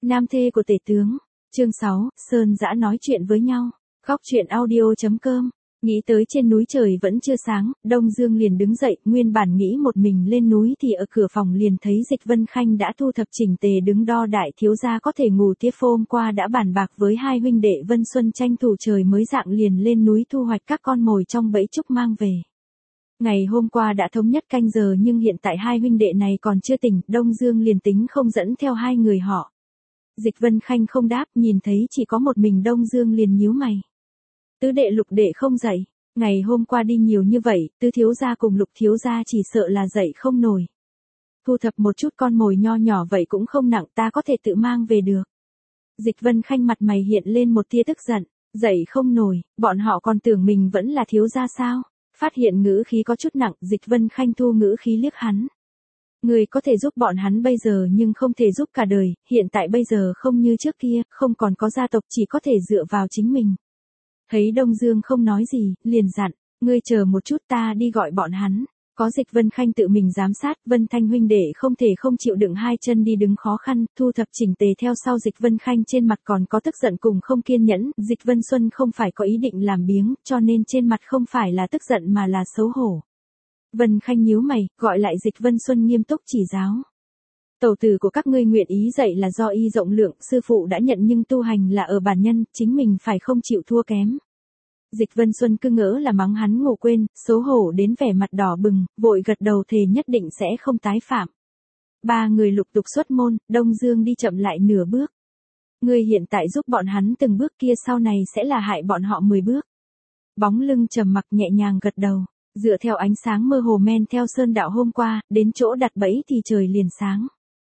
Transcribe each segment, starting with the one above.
Nam thê của tể tướng. Chương 6, Sơn Dã nói chuyện với nhau. Khóc chuyện audio.com. Nghĩ tới trên núi trời vẫn chưa sáng, Đông Dương liền đứng dậy, nguyên bản nghĩ một mình lên núi thì ở cửa phòng liền thấy Dịch Vân Khanh đã thu thập chỉnh tề đứng đo đại thiếu gia có thể ngủ tiếp, hôm qua đã bàn bạc với hai huynh đệ Vân Xuân tranh thủ trời mới rạng liền lên núi thu hoạch các con mồi trong bẫy trúc mang về. Ngày hôm qua đã thống nhất canh giờ nhưng hiện tại hai huynh đệ này còn chưa tỉnh, Đông Dương liền tính không dẫn theo hai người họ. Dịch Vân Khanh không đáp, nhìn thấy chỉ có một mình Đông Dương liền nhíu mày. Tứ đệ lục đệ không dậy, ngày hôm qua đi nhiều như vậy, tứ thiếu gia cùng lục thiếu gia chỉ sợ là dậy không nổi. Thu thập một chút con mồi nho nhỏ vậy cũng không nặng, ta có thể tự mang về được. Dịch Vân Khanh mặt mày hiện lên một tia tức giận, dậy không nổi, bọn họ còn tưởng mình vẫn là thiếu gia sao? Phát hiện ngữ khí có chút nặng, Dịch Vân Khanh thu ngữ khí liếc hắn. Người có thể giúp bọn hắn bây giờ nhưng không thể giúp cả đời, hiện tại bây giờ không như trước kia, không còn có gia tộc, chỉ có thể dựa vào chính mình. Thấy Đông Dương không nói gì, liền dặn, ngươi chờ một chút, ta đi gọi bọn hắn. Có Dịch Vân Khanh tự mình giám sát, Vân Thanh huynh đệ không thể không chịu đựng hai chân đi đứng khó khăn, thu thập chỉnh tề theo sau Dịch Vân Khanh trên mặt còn có tức giận cùng không kiên nhẫn, Dịch Vân Xuân không phải có ý định làm biếng, cho nên trên mặt không phải là tức giận mà là xấu hổ. Vân Khanh nhíu mày, gọi lại Dịch Vân Xuân nghiêm túc chỉ giáo. Tẩu tử của các ngươi nguyện ý dạy là do y rộng lượng, sư phụ đã nhận nhưng tu hành là ở bản nhân, chính mình phải không chịu thua kém. Dịch Vân Xuân cứ ngỡ là mắng hắn ngủ quên, xấu hổ đến vẻ mặt đỏ bừng, vội gật đầu thề nhất định sẽ không tái phạm. Ba người lục tục xuất môn, Đông Dương đi chậm lại nửa bước. Ngươi hiện tại giúp bọn hắn từng bước, kia sau này sẽ là hại bọn họ 10 bước. Bóng lưng trầm mặc nhẹ nhàng gật đầu, dựa theo ánh sáng mơ hồ men theo sơn đạo hôm qua, đến chỗ đặt bẫy thì trời liền sáng.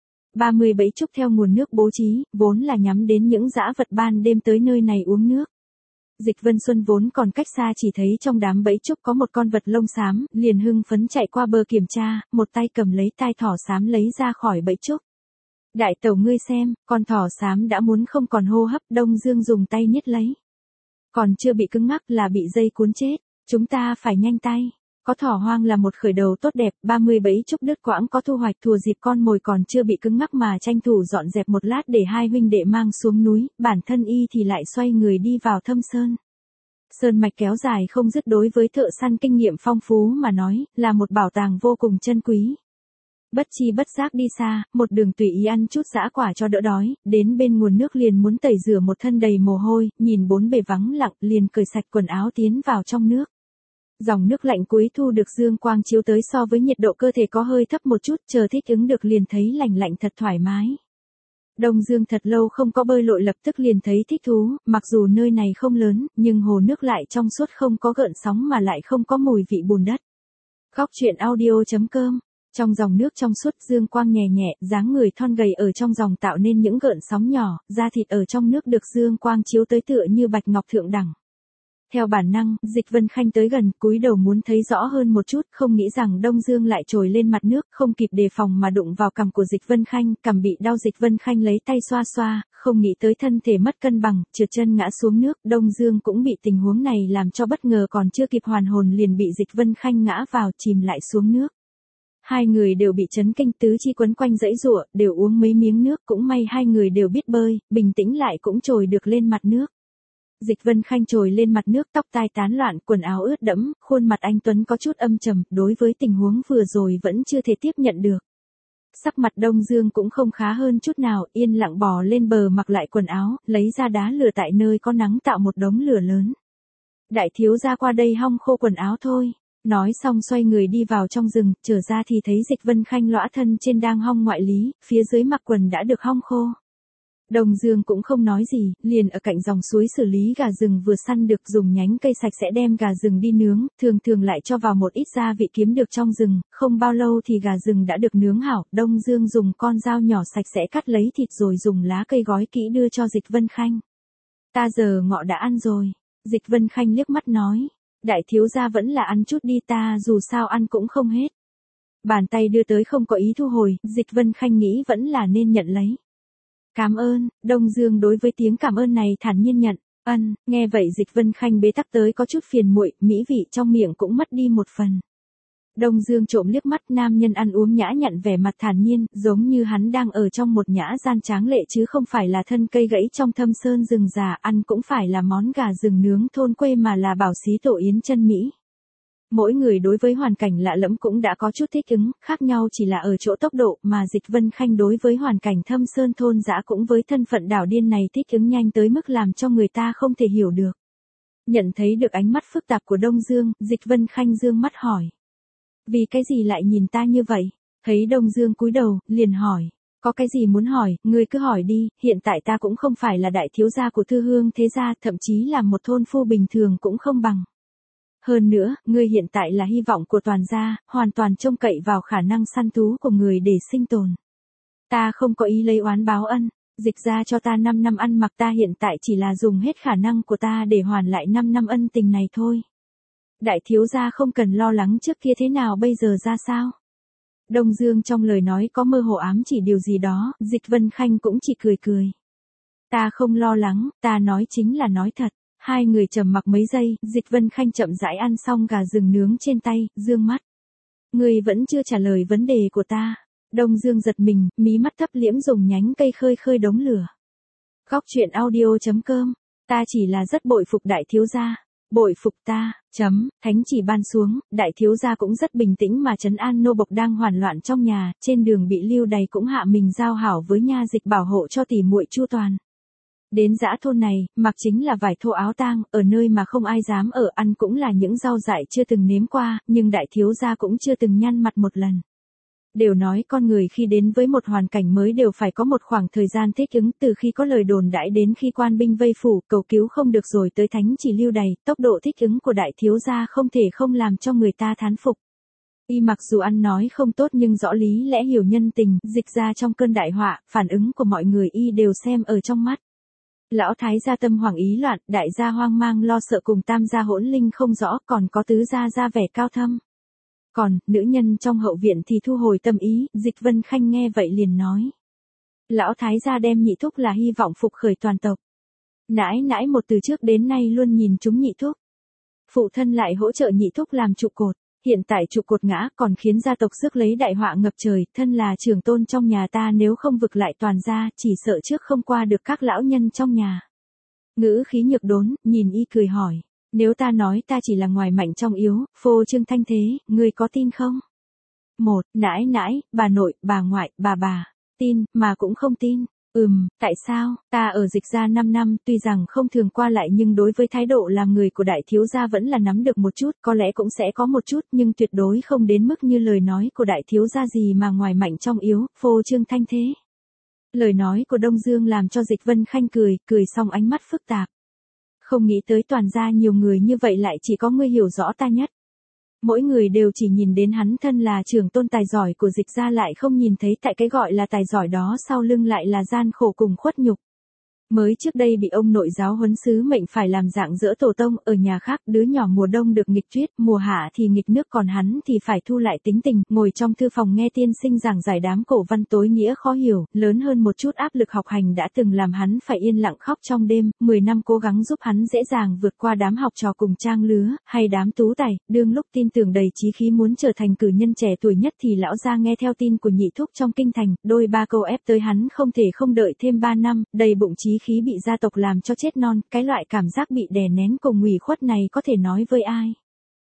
30 bẫy trúc theo nguồn nước bố trí, vốn là nhắm đến những dã vật ban đêm tới nơi này uống nước. Dịch Vân Xuân vốn còn cách xa chỉ thấy trong đám bẫy trúc có một con vật lông xám, liền hưng phấn chạy qua bờ kiểm tra, một tay cầm lấy tai thỏ xám lấy ra khỏi bẫy trúc. Đại tẩu ngươi xem, con thỏ xám đã muốn không còn hô hấp, Đông Dương dùng tay niết lấy. Còn chưa bị cứng ngắc là bị dây cuốn chết, chúng ta phải nhanh tay. Có thỏ hoang là một khởi đầu tốt đẹp, 30 bẫy trúc đứt quãng có thu hoạch, thùa dịp con mồi còn chưa bị cứng ngắc mà tranh thủ dọn dẹp một lát để hai huynh đệ mang xuống núi, bản thân y thì lại xoay người đi vào thâm sơn. Sơn mạch kéo dài không dứt, đối với thợ săn kinh nghiệm phong phú mà nói, là một bảo tàng vô cùng chân quý. Bất chi bất giác đi xa, một đường tùy ý ăn chút dã quả cho đỡ đói, đến bên nguồn nước liền muốn tẩy rửa một thân đầy mồ hôi, nhìn bốn bề vắng lặng liền cởi sạch quần áo tiến vào trong nước. Dòng nước lạnh cuối thu được dương quang chiếu tới, so với nhiệt độ cơ thể có hơi thấp một chút, chờ thích ứng được liền thấy lạnh lạnh thật thoải mái. Đông Dương thật lâu không có bơi lội lập tức liền thấy thích thú, mặc dù nơi này không lớn, nhưng hồ nước lại trong suốt không có gợn sóng mà lại không có mùi vị bùn đất. Khóc chuyện audio.com. Trong dòng nước trong suốt, dương quang nhẹ nhẹ, dáng người thon gầy ở trong dòng tạo nên những gợn sóng nhỏ, da thịt ở trong nước được dương quang chiếu tới tựa như bạch ngọc thượng đẳng. Theo bản năng, Dịch Vân Khanh tới gần, cúi đầu muốn thấy rõ hơn một chút, không nghĩ rằng Đông Dương lại trồi lên mặt nước, không kịp đề phòng mà đụng vào cằm của Dịch Vân Khanh, cằm bị đau, Dịch Vân Khanh lấy tay xoa xoa, không nghĩ tới thân thể mất cân bằng, trượt chân ngã xuống nước, Đông Dương cũng bị tình huống này làm cho bất ngờ, còn chưa kịp hoàn hồn liền bị Dịch Vân Khanh ngã vào, chìm lại xuống nước. Hai người đều bị chấn kinh, tứ chi quấn quanh dãy giụa, đều uống mấy miếng nước, cũng may hai người đều biết bơi, bình tĩnh lại cũng trồi được lên mặt nước. Dịch Vân Khanh trồi lên mặt nước, tóc tai tán loạn, quần áo ướt đẫm, khuôn mặt anh tuấn có chút âm trầm, đối với tình huống vừa rồi vẫn chưa thể tiếp nhận được. Sắc mặt Đông Dương cũng không khá hơn chút nào, yên lặng bò lên bờ mặc lại quần áo, lấy ra đá lửa tại nơi có nắng tạo một đống lửa lớn. Đại thiếu gia qua đây hong khô quần áo thôi. Nói xong xoay người đi vào trong rừng, trở ra thì thấy Dịch Vân Khanh lõa thân trên đang hong ngoại lý, phía dưới mặc quần đã được hong khô. Đông Dương cũng không nói gì, liền ở cạnh dòng suối xử lý gà rừng vừa săn được, dùng nhánh cây sạch sẽ đem gà rừng đi nướng, thường lại cho vào một ít gia vị kiếm được trong rừng, không bao lâu thì gà rừng đã được nướng hảo, Đông Dương dùng con dao nhỏ sạch sẽ cắt lấy thịt rồi dùng lá cây gói kỹ đưa cho Dịch Vân Khanh. Ta giờ ngọ đã ăn rồi, Dịch Vân Khanh liếc mắt nói, đại thiếu gia vẫn là ăn chút đi, ta dù sao ăn cũng không hết. Bàn tay đưa tới không có ý thu hồi, Dịch Vân Khanh nghĩ vẫn là nên nhận lấy. Cảm ơn, Đông Dương đối với tiếng cảm ơn này thản nhiên nhận, nghe vậy Dịch Vân Khanh bế tắc tới có chút phiền muội, mỹ vị trong miệng cũng mất đi một phần. Đông Dương trộm liếc mắt nam nhân ăn uống nhã nhặn vẻ mặt thản nhiên, giống như hắn đang ở trong một nhã gian tráng lệ chứ không phải là thân cây gãy trong thâm sơn rừng già, ăn cũng phải là món gà rừng nướng thôn quê mà là bảo xí tổ yến chân Mỹ. Mỗi người đối với hoàn cảnh lạ lẫm cũng đã có chút thích ứng, khác nhau chỉ là ở chỗ tốc độ mà Dịch Vân Khanh đối với hoàn cảnh thâm sơn thôn dã cũng với thân phận đảo điên này thích ứng nhanh tới mức làm cho người ta không thể hiểu được. Nhận thấy được ánh mắt phức tạp của Đông Dương, Dịch Vân Khanh dương mắt hỏi. Vì cái gì lại nhìn ta như vậy? Thấy Đông Dương cúi đầu, liền hỏi. Có cái gì muốn hỏi, ngươi cứ hỏi đi, hiện tại ta cũng không phải là đại thiếu gia của Thư Hương thế gia, thậm chí là một thôn phu bình thường cũng không bằng. Hơn nữa, ngươi hiện tại là hy vọng của toàn gia, hoàn toàn trông cậy vào khả năng săn thú của người để sinh tồn. Ta không có ý lấy oán báo ân, Dịch ra cho ta 5 năm ăn mặc, ta hiện tại chỉ là dùng hết khả năng của ta để hoàn lại 5 năm ân tình này thôi. Đại thiếu gia không cần lo lắng trước kia thế nào bây giờ ra sao. Đông Dương trong lời nói có mơ hồ ám chỉ điều gì đó, Dịch Vân Khanh cũng chỉ cười cười. Ta không lo lắng, ta nói chính là nói thật. Hai người trầm mặc mấy giây, Dịch Vân Khanh chậm rãi ăn xong gà rừng nướng trên tay, dương mắt. Ngươi vẫn chưa trả lời vấn đề của ta. Đông Dương giật mình, mí mắt thấp liễm dùng nhánh cây khơi khơi đống lửa. Góc truyện audio.com. Ta chỉ là rất bội phục đại thiếu gia. Bội phục ta, thánh chỉ ban xuống, đại thiếu gia cũng rất bình tĩnh mà trấn an nô bộc đang hoảng loạn trong nhà, trên đường bị lưu đày cũng hạ mình giao hảo với nha dịch bảo hộ cho tỷ muội chu toàn. Đến dã thôn này, mặc chính là vải thô áo tang, ở nơi mà không ai dám ở, ăn cũng là những rau dại chưa từng nếm qua, nhưng đại thiếu gia cũng chưa từng nhăn mặt một lần. Đều nói con người khi đến với một hoàn cảnh mới đều phải có một khoảng thời gian thích ứng, từ khi có lời đồn đãi đến khi quan binh vây phủ, cầu cứu không được rồi tới thánh chỉ lưu đày, tốc độ thích ứng của đại thiếu gia không thể không làm cho người ta thán phục. Y mặc dù ăn nói không tốt nhưng rõ lý lẽ hiểu nhân tình, Dịch ra trong cơn đại họa, phản ứng của mọi người y đều xem ở trong mắt. Lão thái gia tâm hoảng ý loạn, đại gia hoang mang lo sợ cùng tam gia hỗn linh không rõ, còn có tứ gia ra vẻ cao thâm. Còn, nữ nhân trong hậu viện thì thu hồi tâm ý, Dịch Vân Khanh nghe vậy liền nói. Lão thái gia đem nhị thúc là hy vọng phục khởi toàn tộc. Nãi nãi một từ trước đến nay luôn nhìn chúng nhị thúc. Phụ thân lại hỗ trợ nhị thúc làm trụ cột. Hiện tại trụ cột ngã còn khiến gia tộc rước lấy đại họa ngập trời, thân là trưởng tôn trong nhà ta nếu không vực lại toàn gia, chỉ sợ trước không qua được các lão nhân trong nhà. Ngữ khí nhược đốn, nhìn y cười hỏi. Nếu ta nói ta chỉ là ngoài mạnh trong yếu, phô trương thanh thế, ngươi có tin không? Một, nãi nãi, bà nội, bà ngoại, bà, tin, mà cũng không tin. Tại sao, ta ở Dịch ra 5 năm, tuy rằng không thường qua lại nhưng đối với thái độ làm người của đại thiếu gia vẫn là nắm được một chút, có lẽ cũng sẽ có một chút, nhưng tuyệt đối không đến mức như lời nói của đại thiếu gia gì mà ngoài mạnh trong yếu, phô trương thanh thế. Lời nói của Đông Dương làm cho Dịch Vân Khanh cười xong ánh mắt phức tạp. Không nghĩ tới toàn gia nhiều người như vậy lại chỉ có ngươi hiểu rõ ta nhất. Mỗi người đều chỉ nhìn đến hắn thân là trưởng tôn tài giỏi của Dịch ra lại không nhìn thấy tại cái gọi là tài giỏi đó sau lưng lại là gian khổ cùng khuất nhục. Mới trước đây bị ông nội giáo huấn sứ mệnh phải làm dạng dỡ tổ tông, ở nhà khác đứa nhỏ mùa đông được nghịch tuyết, mùa hạ thì nghịch nước, còn hắn thì phải thu lại tính tình, ngồi trong thư phòng nghe tiên sinh giảng giải đám cổ văn tối nghĩa khó hiểu, lớn hơn một chút áp lực học hành đã từng làm hắn phải yên lặng khóc trong đêm, 10 năm cố gắng giúp hắn dễ dàng vượt qua đám học trò cùng trang lứa, hay đám tú tài, đương lúc tin tưởng đầy chí khí muốn trở thành cử nhân trẻ tuổi nhất thì lão gia nghe theo tin của nhị thúc trong kinh thành, đôi ba câu ép tới hắn không thể không đợi thêm 3 năm, đầy bụng chí khí bị gia tộc làm cho chết non, cái loại cảm giác bị đè nén cùng ủy khuất này có thể nói với ai.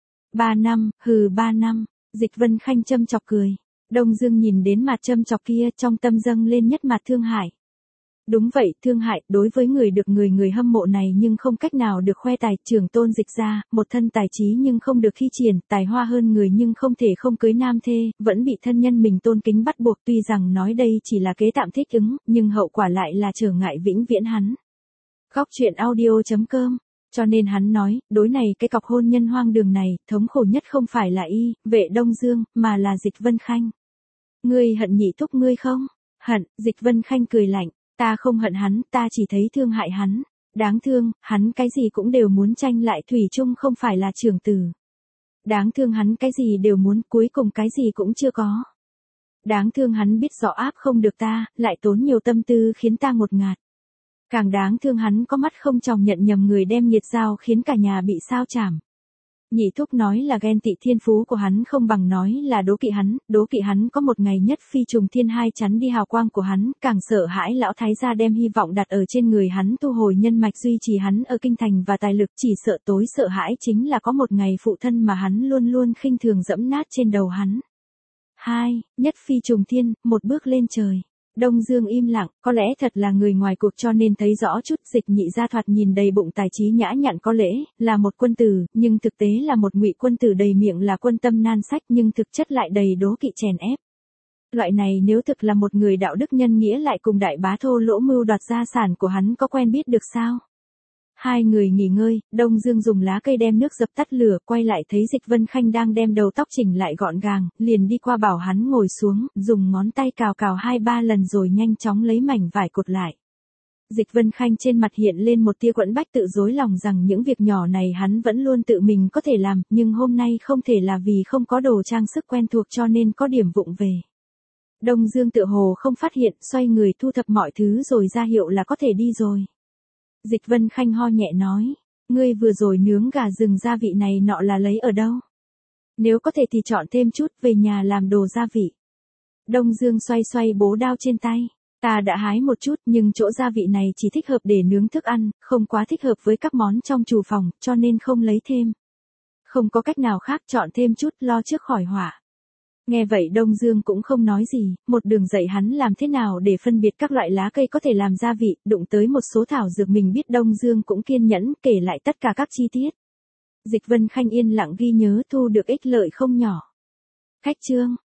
3 năm, 3 năm, Dịch Vân Khanh châm chọc cười. Đông Dương nhìn đến mặt châm chọc kia trong tâm dâng lên nhất mặt thương hại. Đúng vậy, thương hại, đối với người được người hâm mộ này nhưng không cách nào được khoe tài, trưởng tôn Dịch ra, một thân tài trí nhưng không được khi triển, tài hoa hơn người nhưng không thể không cưới nam thê, vẫn bị thân nhân mình tôn kính bắt buộc, tuy rằng nói đây chỉ là kế tạm thích ứng, nhưng hậu quả lại là trở ngại vĩnh viễn hắn. Góc truyện audio.com. Cho nên hắn nói, đối này cái cọc hôn nhân hoang đường này, thống khổ nhất không phải là y, vệ Đông Dương, mà là Dịch Vân Khanh. Ngươi hận nhị thúc ngươi không? Hận, Dịch Vân Khanh cười lạnh. Ta không hận hắn, ta chỉ thấy thương hại hắn. Đáng thương, hắn cái gì cũng đều muốn tranh lại, thủy chung không phải là trưởng tử. Đáng thương hắn cái gì đều muốn, cuối cùng cái gì cũng chưa có. Đáng thương hắn biết rõ áp không được ta, lại tốn nhiều tâm tư khiến ta ngột ngạt. Càng đáng thương hắn có mắt không tròng nhận nhầm người đem nhiệt dao khiến cả nhà bị sao chảm. Nhị thúc nói là ghen tị thiên phú của hắn không bằng nói là đố kỵ hắn có một ngày nhất phi trùng thiên hai chắn đi hào quang của hắn, càng sợ hãi lão thái gia đem hy vọng đặt ở trên người hắn thu hồi nhân mạch duy trì hắn ở kinh thành và tài lực, chỉ sợ tối sợ hãi chính là có một ngày phụ thân mà hắn luôn luôn khinh thường dẫm nát trên đầu hắn. 2. Nhất phi trùng thiên, một bước lên trời. Đông Dương im lặng, có lẽ thật là người ngoài cuộc cho nên thấy rõ chút. Dịch Nhị gia thoạt nhìn đầy bụng tài trí nhã nhặn có lễ, là một quân tử, nhưng thực tế là một ngụy quân tử, đầy miệng là quân tâm nan sách nhưng thực chất lại đầy đố kỵ chèn ép. Loại này nếu thực là một người đạo đức nhân nghĩa lại cùng đại bá thô lỗ mưu đoạt gia sản của hắn có quen biết được sao? Hai người nghỉ ngơi, Đông Dương dùng lá cây đem nước dập tắt lửa, quay lại thấy Dịch Vân Khanh đang đem đầu tóc chỉnh lại gọn gàng, liền đi qua bảo hắn ngồi xuống, dùng ngón tay cào cào 2-3 lần rồi nhanh chóng lấy mảnh vải cột lại. Dịch Vân Khanh trên mặt hiện lên một tia quẫn bách, tự dối lòng rằng những việc nhỏ này hắn vẫn luôn tự mình có thể làm, nhưng hôm nay không thể là vì không có đồ trang sức quen thuộc cho nên có điểm vụng về. Đông Dương tựa hồ không phát hiện, xoay người thu thập mọi thứ rồi ra hiệu là có thể đi rồi. Dịch Vân Khanh ho nhẹ nói, ngươi vừa rồi nướng gà rừng gia vị này nọ là lấy ở đâu? Nếu có thể thì chọn thêm chút về nhà làm đồ gia vị. Đông Dương xoay xoay bố đao trên tay, ta đã hái một chút nhưng chỗ gia vị này chỉ thích hợp để nướng thức ăn, không quá thích hợp với các món trong厨phòng, cho nên không lấy thêm. Không có cách nào khác, chọn thêm chút lo trước khỏi họa. Nghe vậy Đông Dương cũng không nói gì, một đường dạy hắn làm thế nào để phân biệt các loại lá cây có thể làm gia vị, đụng tới một số thảo dược mình biết Đông Dương cũng kiên nhẫn kể lại tất cả các chi tiết. Dịch Vân Khanh yên lặng ghi nhớ, thu được ích lợi không nhỏ. Khách chương